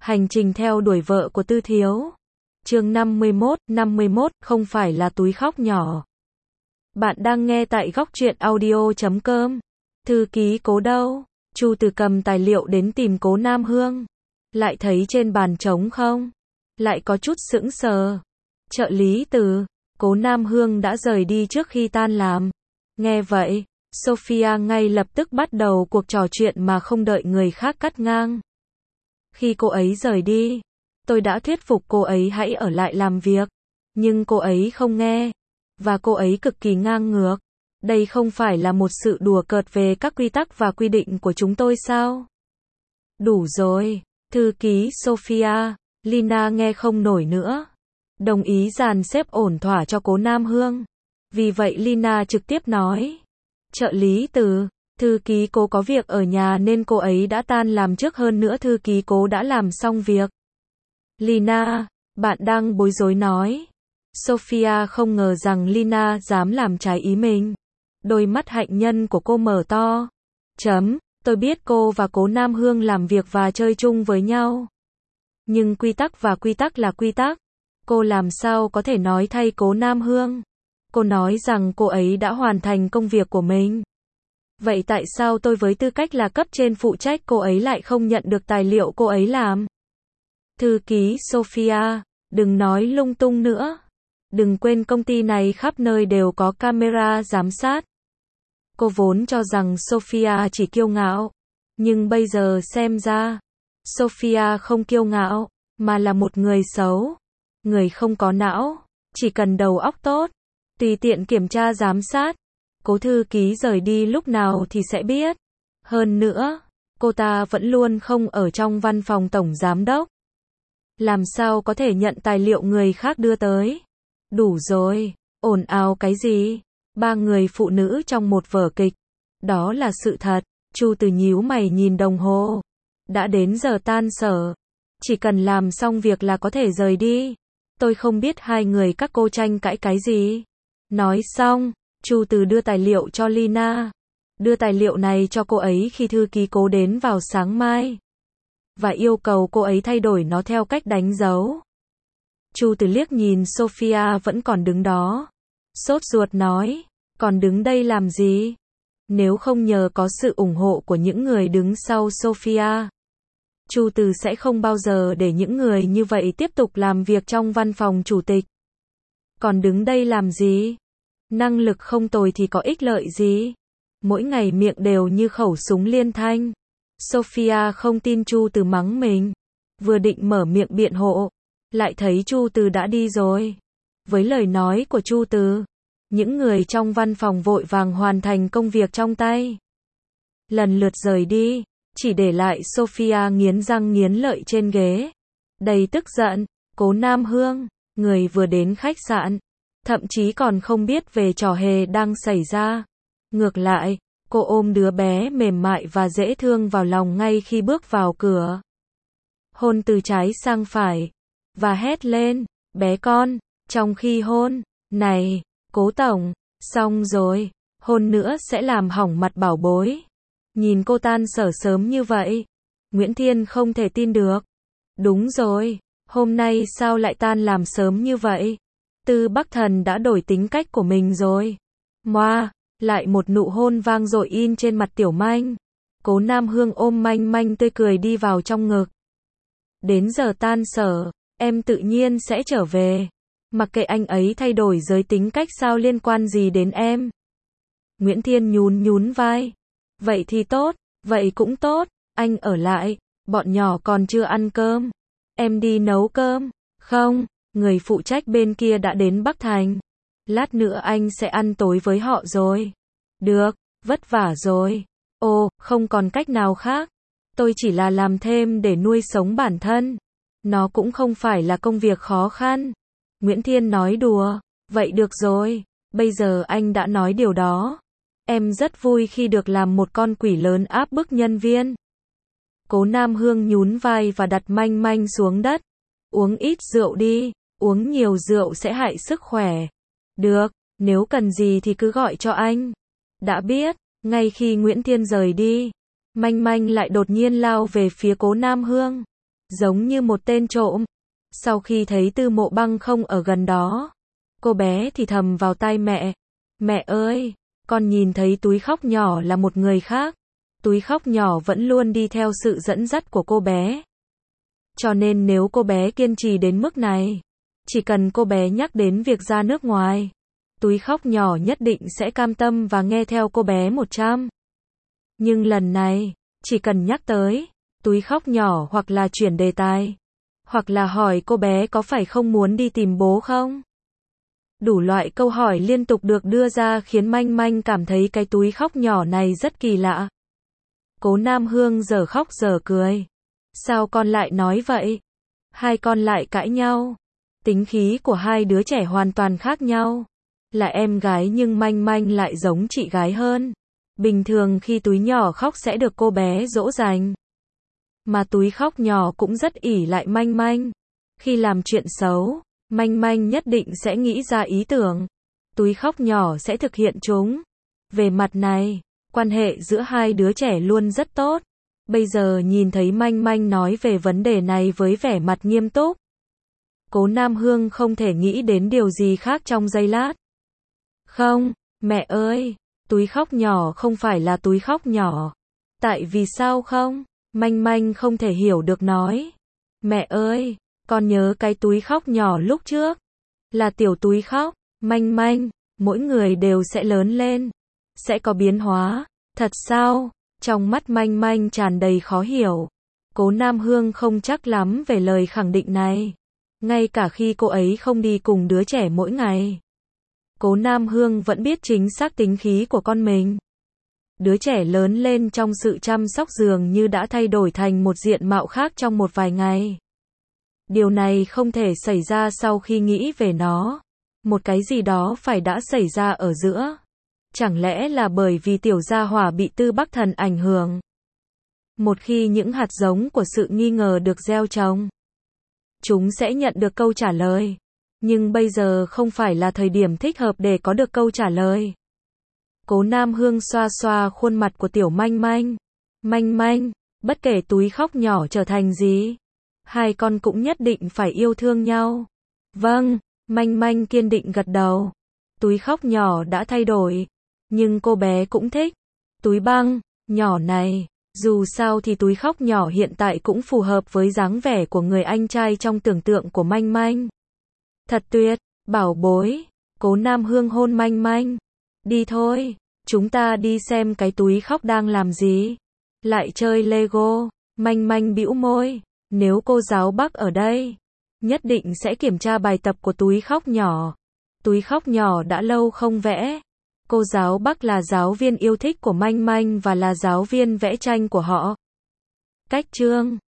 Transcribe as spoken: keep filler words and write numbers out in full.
Hành trình theo đuổi vợ của Tư Thiếu. Chương năm mươi mốt, năm mươi mốt, không phải là túi khóc nhỏ. Bạn đang nghe tại góc truyện audio chấm com. Thư ký Cố đâu? Chu Từ cầm tài liệu đến tìm Cố Nam Hương. Lại thấy trên bàn trống không? Lại có chút sững sờ. Trợ lý Từ, Cố Nam Hương đã rời đi trước khi tan làm. Nghe vậy, Sophia ngay lập tức bắt đầu cuộc trò chuyện mà không đợi người khác cắt ngang. Khi cô ấy rời đi, tôi đã thuyết phục cô ấy hãy ở lại làm việc. Nhưng cô ấy không nghe. Và cô ấy cực kỳ ngang ngược. Đây không phải là một sự đùa cợt về các quy tắc và quy định của chúng tôi sao? Đủ rồi, thư ký Sophia. Lina nghe không nổi nữa. Đồng ý dàn xếp ổn thỏa cho Cố Nam Hương. Vì vậy Lina trực tiếp nói. Trợ lý Từ, thư ký Cố có việc ở nhà nên cô ấy đã tan làm trước, hơn nữa thư ký Cố đã làm xong việc. Lina, bạn đang bối rối nói. Sophia không ngờ rằng Lina dám làm trái ý mình. Đôi mắt hạnh nhân của cô mở to. Chấm, tôi biết cô và Cố Nam Hương làm việc và chơi chung với nhau. Nhưng quy tắc và quy tắc là quy tắc. Cô làm sao có thể nói thay Cố Nam Hương? Cô nói rằng cô ấy đã hoàn thành công việc của mình. Vậy tại sao tôi với tư cách là cấp trên phụ trách cô ấy lại không nhận được tài liệu cô ấy làm? Thư ký Sophia, đừng nói lung tung nữa. Đừng quên công ty này khắp nơi đều có camera giám sát. Cô vốn cho rằng Sophia chỉ kiêu ngạo. Nhưng bây giờ xem ra, Sophia không kiêu ngạo, mà là một người xấu. Người không có não, chỉ cần đầu óc tốt, tùy tiện kiểm tra giám sát. Cố thư ký rời đi lúc nào thì sẽ biết. Hơn nữa, cô ta vẫn luôn không ở trong văn phòng tổng giám đốc. Làm sao có thể nhận tài liệu người khác đưa tới? Đủ rồi, ồn ào cái gì? Ba người phụ nữ trong một vở kịch. Đó là sự thật. Chu Từ nhíu mày nhìn đồng hồ. Đã đến giờ tan sở. Chỉ cần làm xong việc là có thể rời đi. Tôi không biết hai người các cô tranh cãi cái gì. Nói xong, Chu Từ đưa tài liệu cho Lina. Đưa tài liệu này cho cô ấy khi thư ký Cố đến vào sáng mai. Và yêu cầu cô ấy thay đổi nó theo cách đánh dấu. Chu Từ liếc nhìn Sophia vẫn còn đứng đó. Sốt ruột nói, còn đứng đây làm gì? Nếu không nhờ có sự ủng hộ của những người đứng sau Sophia, Chu Từ sẽ không bao giờ để những người như vậy tiếp tục làm việc trong văn phòng chủ tịch. Còn đứng đây làm gì? Năng lực không tồi thì có ích lợi gì? Mỗi ngày miệng đều như khẩu súng liên thanh. Sophia không tin Chu Từ mắng mình. Vừa định mở miệng biện hộ, lại thấy Chu Từ đã đi rồi. Với lời nói của Chu Từ, những người trong văn phòng vội vàng hoàn thành công việc trong tay. Lần lượt rời đi, chỉ để lại Sophia nghiến răng nghiến lợi trên ghế. Đầy tức giận, Cố Nam Hương, người vừa đến khách sạn, thậm chí còn không biết về trò hề đang xảy ra. Ngược lại, cô ôm đứa bé mềm mại và dễ thương vào lòng ngay khi bước vào cửa. Hôn từ trái sang phải, và hét lên, bé con, trong khi hôn, này, Cố tổng, xong rồi, hôn nữa sẽ làm hỏng mặt bảo bối. Nhìn cô tan sở sớm như vậy, Nguyễn Thiên không thể tin được. Đúng rồi, hôm nay sao lại tan làm sớm như vậy? Tư Bắc Thần đã đổi tính cách của mình rồi. Moa, lại một nụ hôn vang dội in trên mặt Tiểu Manh. Cố Nam Hương ôm Manh Manh tươi cười đi vào trong ngực. Đến giờ tan sở, em tự nhiên sẽ trở về. Mặc kệ anh ấy thay đổi giới tính cách sao liên quan gì đến em? Nguyễn Thiên nhún nhún vai. Vậy thì tốt, vậy cũng tốt, anh ở lại, bọn nhỏ còn chưa ăn cơm. Em đi nấu cơm. Không, người phụ trách bên kia đã đến Bắc Thành. Lát nữa anh sẽ ăn tối với họ rồi. Được, vất vả rồi. Ồ, không còn cách nào khác. Tôi chỉ là làm thêm để nuôi sống bản thân. Nó cũng không phải là công việc khó khăn. Nguyễn Thiên nói đùa. Vậy được rồi, bây giờ anh đã nói điều đó. Em rất vui khi được làm một con quỷ lớn áp bức nhân viên. Cố Nam Hương nhún vai và đặt Manh Manh xuống đất. Uống ít rượu đi, uống nhiều rượu sẽ hại sức khỏe. Được, nếu cần gì thì cứ gọi cho anh. Đã biết. Ngay khi Nguyễn Thiên rời đi, Manh Manh lại đột nhiên lao về phía Cố Nam Hương. giống như một tên trộm. Sau khi thấy Tư Mộ Băng không ở gần đó, cô bé thì thầm vào tai mẹ, mẹ ơi, con nhìn thấy túi khóc nhỏ là một người khác. Túi khóc nhỏ vẫn luôn đi theo sự dẫn dắt của cô bé. Cho nên nếu cô bé kiên trì đến mức này, chỉ cần cô bé nhắc đến việc ra nước ngoài, túi khóc nhỏ nhất định sẽ cam tâm và nghe theo cô bé một trăm. Nhưng lần này, chỉ cần nhắc tới, túi khóc nhỏ hoặc là chuyển đề tài, hoặc là hỏi cô bé có phải không muốn đi tìm bố không. Đủ loại câu hỏi liên tục được đưa ra khiến Manh Manh cảm thấy cái túi khóc nhỏ này rất kỳ lạ. Cố Nam Hương giờ khóc giờ cười. Sao con lại nói vậy? Hai con lại cãi nhau. Tính khí của hai đứa trẻ hoàn toàn khác nhau. Là em gái nhưng Manh Manh lại giống chị gái hơn. Bình thường khi túi nhỏ khóc sẽ được cô bé dỗ dành. Mà túi khóc nhỏ cũng rất ỷ lại Manh Manh. Khi làm chuyện xấu, Manh Manh nhất định sẽ nghĩ ra ý tưởng. Túi khóc nhỏ sẽ thực hiện chúng. Về mặt này, quan hệ giữa hai đứa trẻ luôn rất tốt. Bây giờ nhìn thấy Manh Manh nói về vấn đề này với vẻ mặt nghiêm túc. Cố Nam Hương không thể nghĩ đến điều gì khác trong giây lát. Không, mẹ ơi, túi khóc nhỏ không phải là túi khóc nhỏ. Tại vì sao không? Manh Manh không thể hiểu được nói. Mẹ ơi, con nhớ cái túi khóc nhỏ lúc trước. Là tiểu túi khóc. Manh Manh, mỗi người đều sẽ lớn lên. Sẽ có biến hóa. Thật sao? Trong mắt Manh Manh tràn đầy khó hiểu. Cố Nam Hương không chắc lắm về lời khẳng định này. Ngay cả khi cô ấy không đi cùng đứa trẻ mỗi ngày, Cố Nam Hương vẫn biết chính xác tính khí của con mình. Đứa trẻ lớn lên trong sự chăm sóc dường như đã thay đổi thành một diện mạo khác trong một vài ngày. Điều này không thể xảy ra sau khi nghĩ về nó. Một cái gì đó phải đã xảy ra ở giữa. Chẳng lẽ là bởi vì tiểu gia hỏa bị Tư Bắc Thần ảnh hưởng? Một khi những hạt giống của sự nghi ngờ được gieo trồng, chúng sẽ nhận được câu trả lời. Nhưng bây giờ không phải là thời điểm thích hợp để có được câu trả lời. Cố Nam Hương xoa xoa khuôn mặt của tiểu Manh Manh. Manh Manh, bất kể túi khóc nhỏ trở thành gì, hai con cũng nhất định phải yêu thương nhau. Vâng, Manh Manh kiên định gật đầu. Túi khóc nhỏ đã thay đổi, nhưng cô bé cũng thích. Túi băng, nhỏ này, dù sao thì túi khóc nhỏ hiện tại cũng phù hợp với dáng vẻ của người anh trai trong tưởng tượng của Manh Manh. Thật tuyệt, bảo bối. Cố Nam Hương hôn Manh Manh. Đi thôi, chúng ta đi xem cái túi khóc đang làm gì. Lại chơi Lego. Manh Manh bĩu môi. Nếu cô giáo Bắc ở đây, nhất định sẽ kiểm tra bài tập của túi khóc nhỏ. Túi khóc nhỏ đã lâu không vẽ. Cô giáo Bắc là giáo viên yêu thích của Manh Manh và là giáo viên vẽ tranh của họ. Cách chương